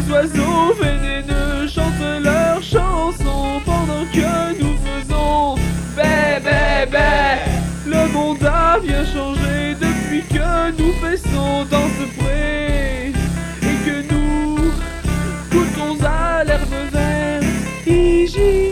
Les oiseaux vénéneux chantent leurs chansons pendant que nous faisons bé bé bé. Le monde a bien changé depuis que nous paissons dans ce pré et que nous goûtons à l'herbe verte hygiéneuse.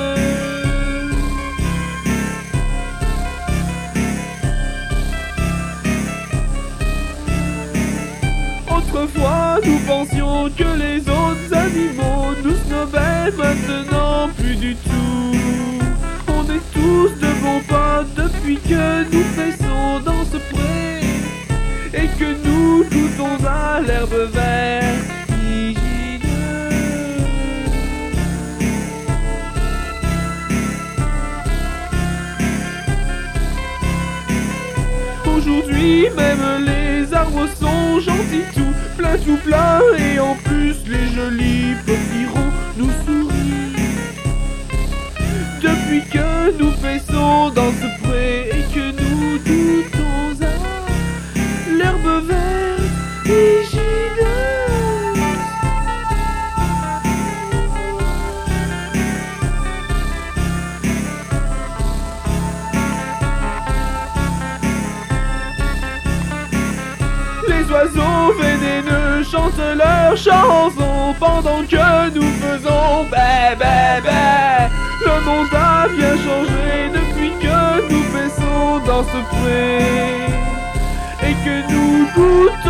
Autrefois nous pensions que les autres animaux nous snobaient, maintenant plus du tout. On est tous de bons potes depuis que nous paissons dans ce pré et que nous goûtons à l'herbe verte hygiéneuse. Aujourd'hui même les arbres sont gentils, tout plein, et en plus les jolis potirons nous sourient. Depuis que nous paissons dans ce pré et que nous goûtons à l'herbe verte hygiéneuse. Les oiseaux vénéneux chantent leurs chansons pendant que nous faisons bé bé bé. Le monde a bien changé depuis que nous paissons dans ce pré et que nous goûtons